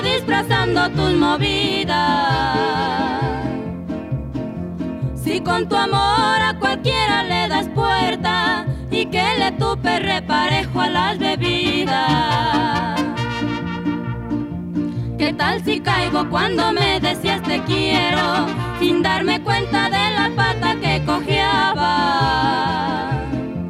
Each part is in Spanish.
disfrazando tus movidas. Si con tu amor a cualquiera le das puerta y que le tupe reparejo a las bebidas. ¿Qué tal si caigo cuando me decías te quiero sin darme cuenta de la pata que cojeaba?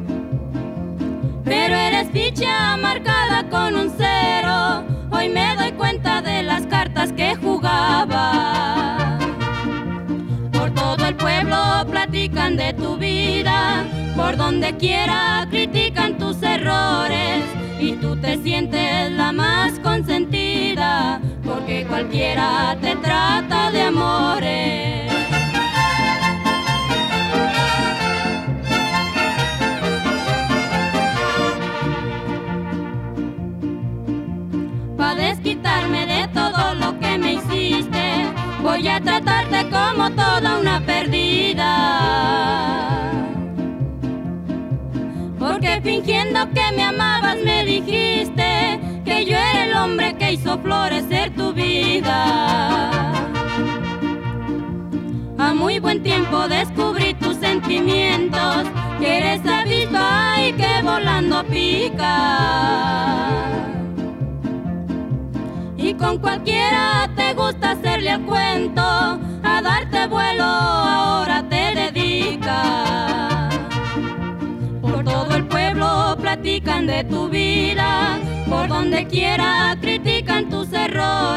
Pero eres ficha marcada con un cero, hoy me doy cuenta de las cartas que jugaba. Por todo el pueblo platican de tu vida, por donde quiera critican tus errores y tú te sientes la más consentida porque cualquiera te trata de amores. Pa' desquitarme de todo lo que me hiciste, voy a tratarte como toda una perdida. Porque fingiendo que me amabas me dijiste que yo era el hombre que hizo florecer tu vida. A muy buen tiempo descubrí tus sentimientos, que eres avispa y que volando pica. Y con cualquiera te gusta hacerle el cuento, a darte vuelo ahora te dedicas. Por todo el pueblo platican de tu vida, por donde quiera critican tus errores